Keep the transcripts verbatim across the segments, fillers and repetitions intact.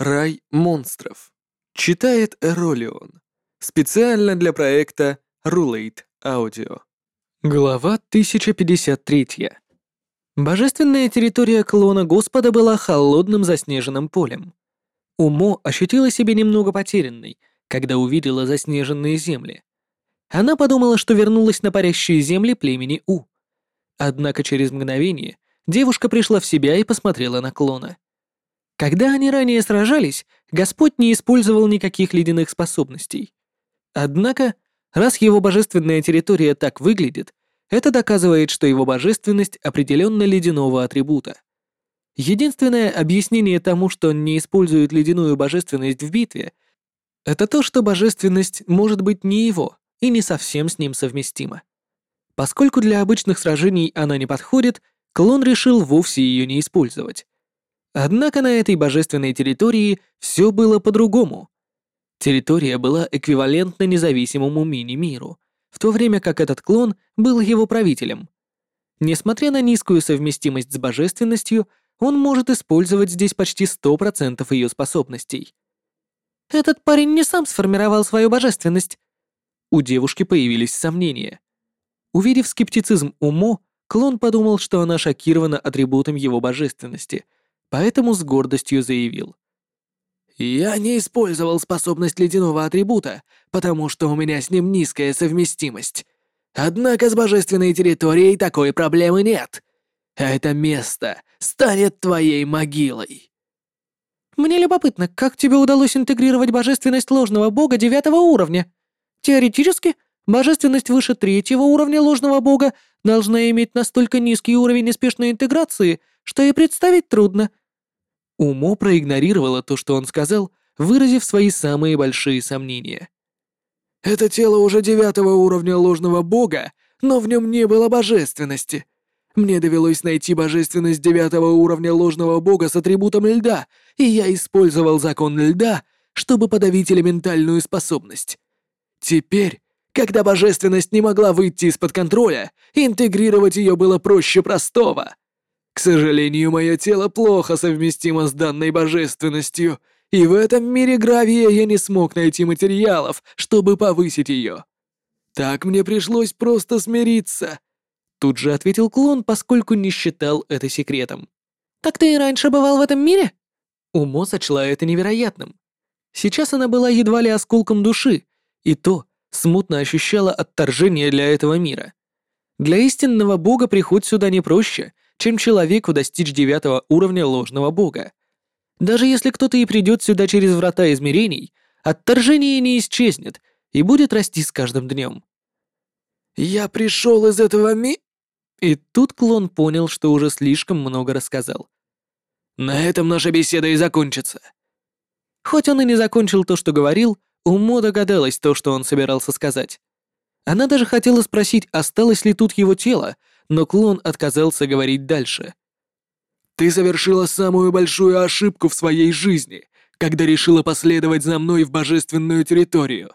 Рай монстров. Читает Эролион. Специально для проекта Rulate Audio. Глава тысяча пятьдесят три. Божественная территория клона Господа была холодным заснеженным полем. Умо ощутила себя немного потерянной, когда увидела заснеженные земли. Она подумала, что вернулась на парящие земли племени У. Однако через мгновение девушка пришла в себя и посмотрела на клона. Когда они ранее сражались, Господь не использовал никаких ледяных способностей. Однако, раз его божественная территория так выглядит, это доказывает, что его божественность определенно ледяного атрибута. Единственное объяснение тому, что он не использует ледяную божественность в битве, это то, что божественность может быть не его и не совсем с ним совместима. Поскольку для обычных сражений она не подходит, клон решил вовсе ее не использовать. Однако на этой божественной территории все было по-другому. Территория была эквивалентна независимому мини-миру, в то время как этот клон был его правителем. Несмотря на низкую совместимость с божественностью, он может использовать здесь почти сто процентов ее способностей. «Этот парень не сам сформировал свою божественность». У девушки появились сомнения. Увидев скептицизм Умо, клон подумал, что она шокирована атрибутом его божественности, поэтому с гордостью заявил. «Я не использовал способность ледяного атрибута, потому что у меня с ним низкая совместимость. Однако с божественной территорией такой проблемы нет. Это место станет твоей могилой». «Мне любопытно, как тебе удалось интегрировать божественность ложного бога девятого уровня? Теоретически, божественность выше третьего уровня ложного бога должна иметь настолько низкий уровень неспешной интеграции, что и представить трудно». Умо проигнорировала то, что он сказал, выразив свои самые большие сомнения. «Это тело уже девятого уровня ложного бога, но в нем не было божественности. Мне довелось найти божественность девятого уровня ложного бога с атрибутом льда, и я использовал закон льда, чтобы подавить элементальную способность. Теперь, когда божественность не могла выйти из-под контроля, интегрировать ее было проще простого. К сожалению, мое тело плохо совместимо с данной божественностью, и в этом мире гравия я не смог найти материалов, чтобы повысить ее. Так мне пришлось просто смириться», — тут же ответил клон, поскольку не считал это секретом. «Так ты и раньше бывал в этом мире?» Умо сочла это невероятным. Сейчас она была едва ли осколком души, и то смутно ощущала отторжение для этого мира. Для истинного бога приход сюда не проще, чем человеку достичь девятого уровня ложного бога. Даже если кто-то и придет сюда через врата измерений, отторжение не исчезнет и будет расти с каждым днем. «Я пришел из этого ми...» И тут клон понял, что уже слишком много рассказал. «На этом наша беседа и закончится». Хоть он и не закончил то, что говорил, Умо догадалась то, что он собирался сказать. Она даже хотела спросить, осталось ли тут его тело, но клон отказался говорить дальше. «Ты совершила самую большую ошибку в своей жизни, когда решила последовать за мной в божественную территорию».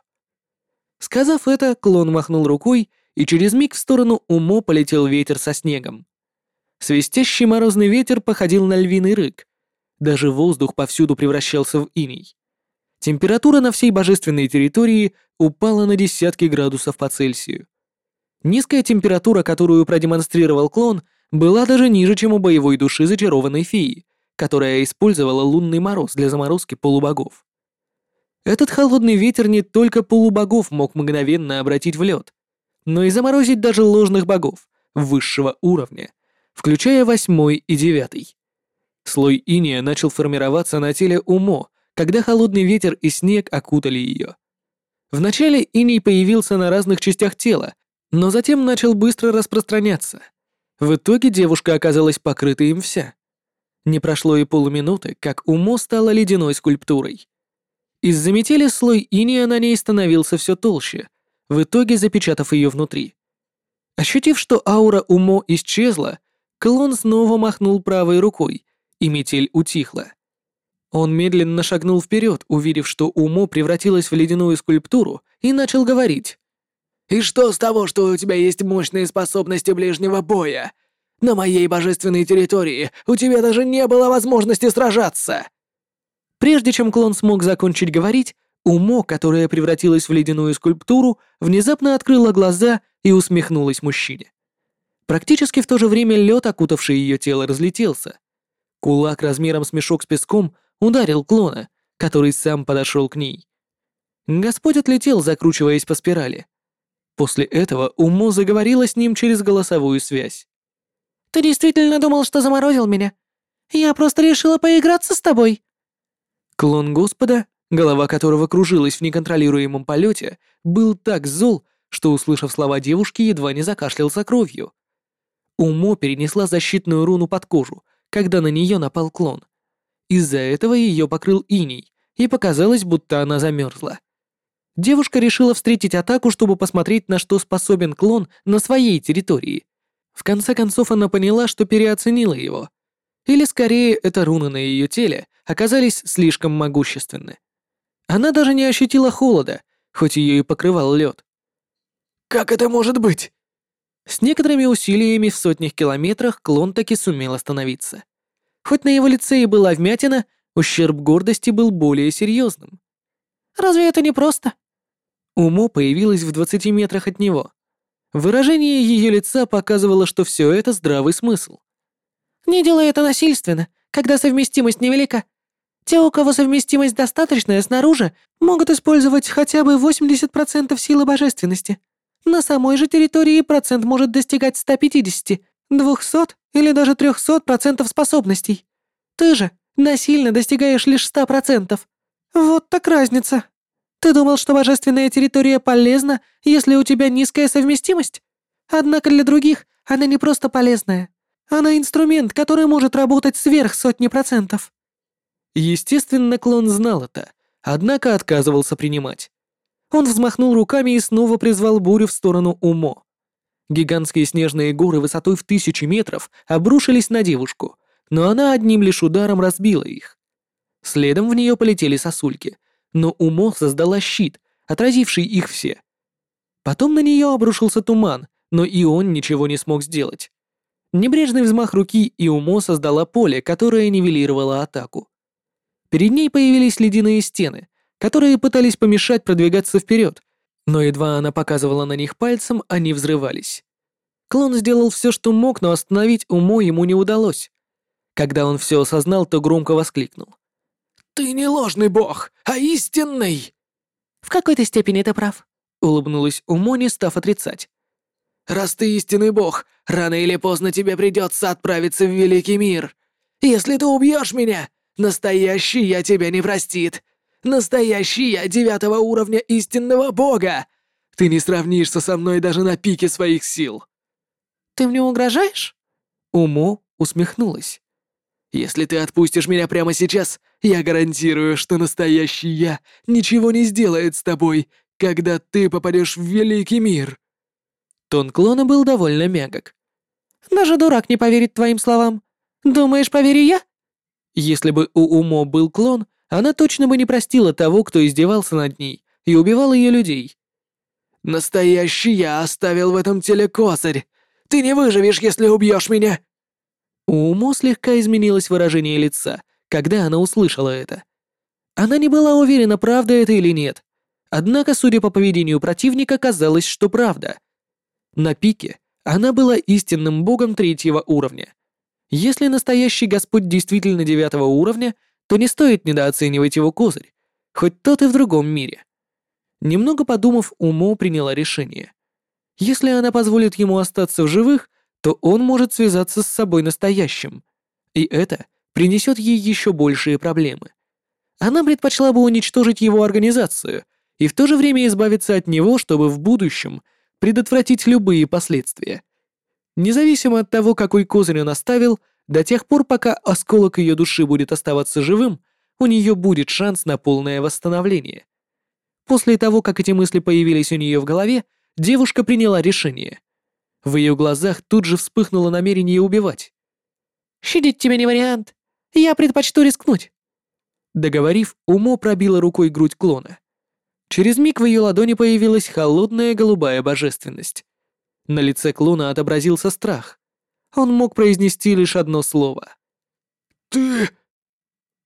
Сказав это, клон махнул рукой, и через миг в сторону Умо полетел ветер со снегом. Свистящий морозный ветер походил на львиный рык. Даже воздух повсюду превращался в иней. Температура на всей божественной территории упала на десятки градусов по Цельсию. Низкая температура, которую продемонстрировал клон, была даже ниже, чем у боевой души зачарованной феи, которая использовала лунный мороз для заморозки полубогов. Этот холодный ветер не только полубогов мог мгновенно обратить в лед, но и заморозить даже ложных богов высшего уровня, включая восьмой и девятый. Слой иния начал формироваться на теле Умо, когда холодный ветер и снег окутали ее. Вначале иней появился на разных частях тела, но затем начал быстро распространяться. В итоге девушка оказалась покрыта им вся. Не прошло и полуминуты, как Умо стала ледяной скульптурой. Из-за метели слой иния на ней становился все толще, в итоге запечатав ее внутри. Ощутив, что аура Умо исчезла, клон снова махнул правой рукой, и метель утихла. Он медленно шагнул вперед, увидев, что Умо превратилась в ледяную скульптуру, и начал говорить. «И что с того, что у тебя есть мощные способности ближнего боя? На моей божественной территории у тебя даже не было возможности сражаться!» Прежде чем клон смог закончить говорить, Умо, которая превратилась в ледяную скульптуру, внезапно открыла глаза и усмехнулась мужчине. Практически в то же время лед, окутавший ее тело, разлетелся. Кулак размером с мешок с песком ударил клона, который сам подошел к ней. Господь отлетел, закручиваясь по спирали. После этого Умо заговорила с ним через голосовую связь. «Ты действительно думал, что заморозил меня? Я просто решила поиграться с тобой». Клон Господа, голова которого кружилась в неконтролируемом полете, был так зол, что, услышав слова девушки, едва не закашлялся кровью. Умо перенесла защитную руну под кожу, когда на нее напал клон. Из-за этого ее покрыл иней, и показалось, будто она замерзла. Девушка решила встретить атаку, чтобы посмотреть, на что способен клон на своей территории. В конце концов, она поняла, что переоценила его. Или скорее, это руны на ее теле оказались слишком могущественны. Она даже не ощутила холода, хоть ее и покрывал лед. «Как это может быть?» С некоторыми усилиями в сотнях километрах клон таки сумел остановиться. Хоть на его лице и была вмятина, ущерб гордости был более серьезным. «Разве это не просто?» Умо появилась в двадцати метрах от него. Выражение ее лица показывало, что все это здравый смысл. «Не делай это насильственно, когда совместимость невелика. Те, у кого совместимость достаточная снаружи, могут использовать хотя бы восемьдесят процентов силы божественности. На самой же территории процент может достигать ста пятидесяти, двухсот или даже трехсот процентов способностей. Ты же насильно достигаешь лишь ста процентов. Вот так разница. Ты думал, что божественная территория полезна, если у тебя низкая совместимость? Однако для других она не просто полезная. Она инструмент, который может работать сверх сотни процентов». Естественно, клон знал это, однако отказывался принимать. Он взмахнул руками и снова призвал бурю в сторону Умо. Гигантские снежные горы высотой в тысячи метров обрушились на девушку, но она одним лишь ударом разбила их. Следом в нее полетели сосульки, но Умо создала щит, отразивший их все. Потом на нее обрушился туман, но и он ничего не смог сделать. Небрежный взмах руки, и Умо создала поле, которое нивелировало атаку. Перед ней появились ледяные стены, которые пытались помешать продвигаться вперед, но едва она показывала на них пальцем, они взрывались. Клон сделал все, что мог, но остановить Умо ему не удалось. Когда он все осознал, то громко воскликнул. «Ты не ложный бог, а истинный!» «В какой-то степени ты прав», — улыбнулась Умо, не став отрицать. «Раз ты истинный бог, рано или поздно тебе придется отправиться в великий мир. Если ты убьешь меня, настоящий я тебя не простит. Настоящий я девятого уровня истинного бога. Ты не сравнишься со мной даже на пике своих сил». «Ты мне угрожаешь?» Умо усмехнулась. «Если ты отпустишь меня прямо сейчас, я гарантирую, что настоящий я ничего не сделает с тобой, когда ты попадешь в великий мир». Тон клона был довольно мягок. «Даже дурак не поверит твоим словам. Думаешь, поверю я?» Если бы у Умо был клон, она точно бы не простила того, кто издевался над ней и убивал ее людей. «Настоящий я оставил в этом теле козырь. Ты не выживешь, если убьешь меня!» У Умо слегка изменилось выражение лица, когда она услышала это. Она не была уверена, правда это или нет. Однако, судя по поведению противника, казалось, что правда. На пике она была истинным богом третьего уровня. Если настоящий Господь действительно девятого уровня, то не стоит недооценивать его козырь, хоть тот и в другом мире. Немного подумав, Умо приняла решение. Если она позволит ему остаться в живых, то он может связаться с собой настоящим. И это принесет ей еще большие проблемы. Она предпочла бы уничтожить его организацию и в то же время избавиться от него, чтобы в будущем предотвратить любые последствия. Независимо от того, какой козырь он оставил, до тех пор, пока осколок ее души будет оставаться живым, у нее будет шанс на полное восстановление. После того, как эти мысли появились у нее в голове, девушка приняла решение. В ее глазах тут же вспыхнуло намерение убивать. «Щадить тебя не вариант. Я предпочту рискнуть». Договорив, Умо пробила рукой грудь клона. Через миг в ее ладони появилась холодная голубая божественность. На лице клона отобразился страх. Он мог произнести лишь одно слово. «Ты...»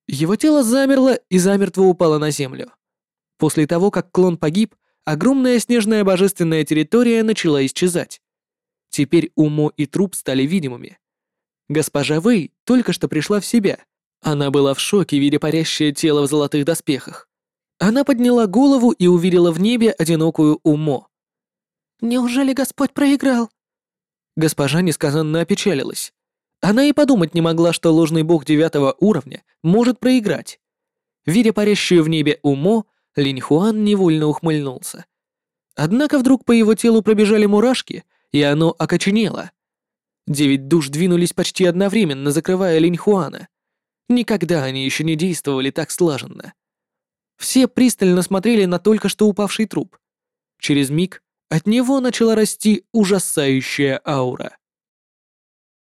Его тело замерло и замертво упало на землю. После того, как клон погиб, огромная снежная божественная территория начала исчезать. Теперь Умо и труп стали видимыми. Госпожа Вэй только что пришла в себя. Она была в шоке, видя парящее тело в золотых доспехах. Она подняла голову и увидела в небе одинокую Умо. «Неужели Господь проиграл?» Госпожа несказанно опечалилась. Она и подумать не могла, что ложный бог девятого уровня может проиграть. Видя парящую в небе Умо, Линь Хуан невольно ухмыльнулся. Однако вдруг по его телу пробежали мурашки, и оно окоченело. Девять душ двинулись почти одновременно, закрывая Линь Хуана. Никогда они еще не действовали так слаженно. Все пристально смотрели на только что упавший труп. Через миг от него начала расти ужасающая аура.